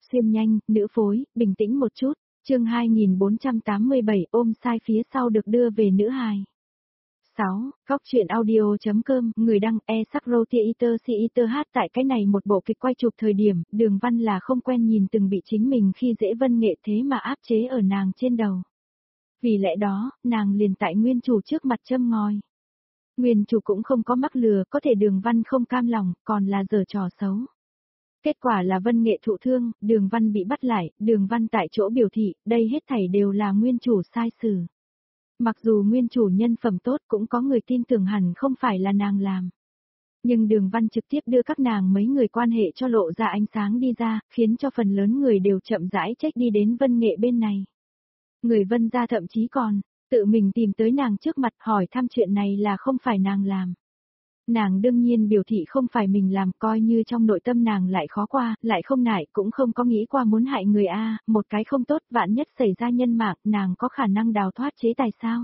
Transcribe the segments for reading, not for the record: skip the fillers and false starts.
xuyên nhanh, nữ phối, bình tĩnh một chút, chương 2487 ôm sai phía sau được đưa về nữ hài. 6. Góc truyện audio.com, người đăng e-sắc-rô-tia-iter-si-iter hát tại cái này một bộ kịch quay chụp thời điểm, Đường Văn là không quen nhìn từng bị chính mình khi dễ Vân Nghệ thế mà áp chế ở nàng trên đầu. Vì lẽ đó, nàng liền tại nguyên chủ trước mặt châm ngòi. Nguyên chủ cũng không có mắc lừa, có thể Đường Văn không cam lòng, còn là giở trò xấu. Kết quả là Vân Nghệ thụ thương, Đường Văn bị bắt lại, Đường Văn tại chỗ biểu thị, đây hết thảy đều là nguyên chủ sai xử. Mặc dù nguyên chủ nhân phẩm tốt cũng có người tin tưởng hẳn không phải là nàng làm. Nhưng Đường Văn trực tiếp đưa các nàng mấy người quan hệ cho lộ ra ánh sáng đi ra, khiến cho phần lớn người đều chậm rãi trách đi đến Vân Nghệ bên này. Người Vân gia thậm chí còn, tự mình tìm tới nàng trước mặt hỏi thăm chuyện này là không phải nàng làm. Nàng đương nhiên biểu thị không phải mình làm, coi như trong nội tâm nàng lại khó qua, lại không nại cũng không có nghĩ qua muốn hại người a, một cái không tốt vạn nhất xảy ra nhân mạng, nàng có khả năng đào thoát chế tài sao?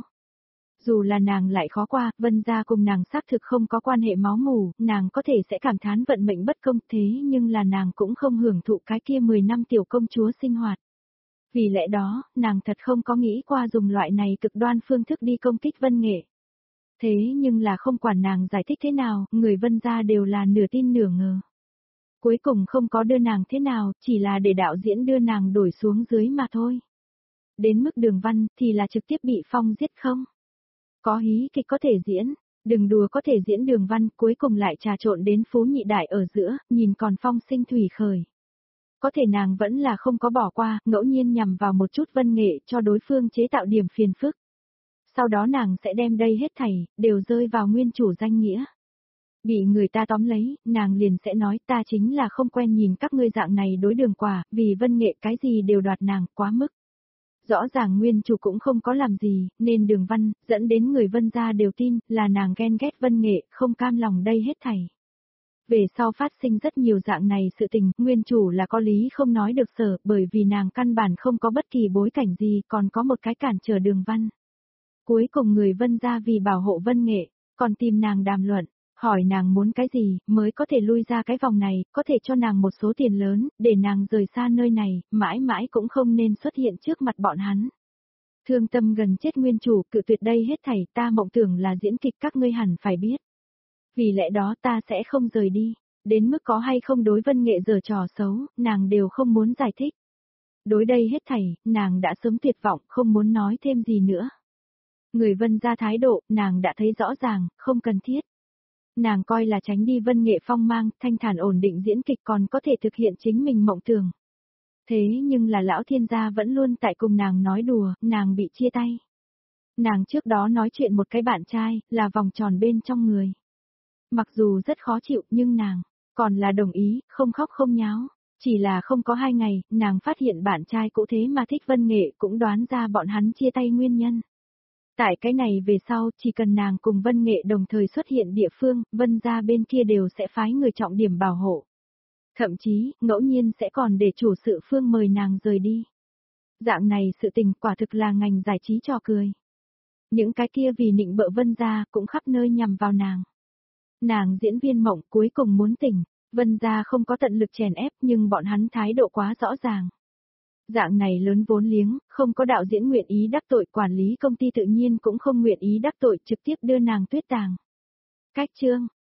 Dù là nàng lại khó qua, Vân gia cùng nàng xác thực không có quan hệ máu mủ, nàng có thể sẽ cảm thán vận mệnh bất công thế nhưng là nàng cũng không hưởng thụ cái kia 10 năm tiểu công chúa sinh hoạt. Vì lẽ đó, nàng thật không có nghĩ qua dùng loại này cực đoan phương thức đi công kích Vân Nghệ. Thế nhưng là không quản nàng giải thích thế nào, người Vân gia đều là nửa tin nửa ngờ. Cuối cùng không có đưa nàng thế nào, chỉ là để đạo diễn đưa nàng đổi xuống dưới mà thôi. Đến mức Đường Văn thì là trực tiếp bị Phong giết không? Có hí kịch có thể diễn, đừng đùa có thể diễn Đường Văn, cuối cùng lại trà trộn đến Phú Nhị Đại ở giữa, nhìn còn phong sinh thủy khởi. Có thể nàng vẫn là không có bỏ qua, ngẫu nhiên nhằm vào một chút Vân Nghệ cho đối phương chế tạo điểm phiền phức. Sau đó nàng sẽ đem đây hết thảy, đều rơi vào nguyên chủ danh nghĩa. Bị người ta tóm lấy, nàng liền sẽ nói ta chính là không quen nhìn các ngươi dạng này đối Đường quả, vì Vân Nghệ cái gì đều đoạt nàng, quá mức. Rõ ràng nguyên chủ cũng không có làm gì, nên Đường Văn, dẫn đến người Vân gia đều tin, là nàng ghen ghét Vân Nghệ, không cam lòng đây hết thảy. Về sau phát sinh rất nhiều dạng này sự tình, nguyên chủ là có lý không nói được sở, bởi vì nàng căn bản không có bất kỳ bối cảnh gì, còn có một cái cản trở Đường Văn. Cuối cùng người Vân gia vì bảo hộ Vân Nghệ, còn tìm nàng đàm luận, hỏi nàng muốn cái gì, mới có thể lui ra cái vòng này, có thể cho nàng một số tiền lớn, để nàng rời xa nơi này, mãi mãi cũng không nên xuất hiện trước mặt bọn hắn. Thương tâm gần chết nguyên chủ, cự tuyệt đây hết thảy, ta mộng tưởng là diễn kịch các ngươi hẳn phải biết. Vì lẽ đó ta sẽ không rời đi, đến mức có hay không đối Vân Nghệ giở trò xấu, nàng đều không muốn giải thích. Đối đây hết thảy, nàng đã sớm tuyệt vọng, không muốn nói thêm gì nữa. Người Vân gia thái độ, nàng đã thấy rõ ràng, không cần thiết. Nàng coi là tránh đi Vân Nghệ phong mang, thanh thản ổn định diễn kịch còn có thể thực hiện chính mình mộng tưởng. Thế nhưng là lão thiên gia vẫn luôn tại cùng nàng nói đùa, nàng bị chia tay. Nàng trước đó nói chuyện một cái bạn trai, là vòng tròn bên trong người. Mặc dù rất khó chịu nhưng nàng, còn là đồng ý, không khóc không nháo. Chỉ là không có 2 ngày, nàng phát hiện bạn trai cũ thế mà thích Vân Nghệ cũng đoán ra bọn hắn chia tay nguyên nhân. Tại cái này về sau, chỉ cần nàng cùng Vân Nghệ đồng thời xuất hiện địa phương, Vân gia bên kia đều sẽ phái người trọng điểm bảo hộ. Thậm chí, ngẫu nhiên sẽ còn để chủ sự phương mời nàng rời đi. Dạng này sự tình quả thực là ngành giải trí trò cười. Những cái kia vì nịnh bợ Vân gia cũng khắp nơi nhằm vào nàng. Nàng diễn viên mộng cuối cùng muốn tỉnh, Vân gia không có tận lực chèn ép nhưng bọn hắn thái độ quá rõ ràng. Dạng này lớn vốn liếng, không có đạo diễn nguyện ý đắc tội, quản lý công ty tự nhiên cũng không nguyện ý đắc tội, trực tiếp đưa nàng tuyết tàng. Cách chương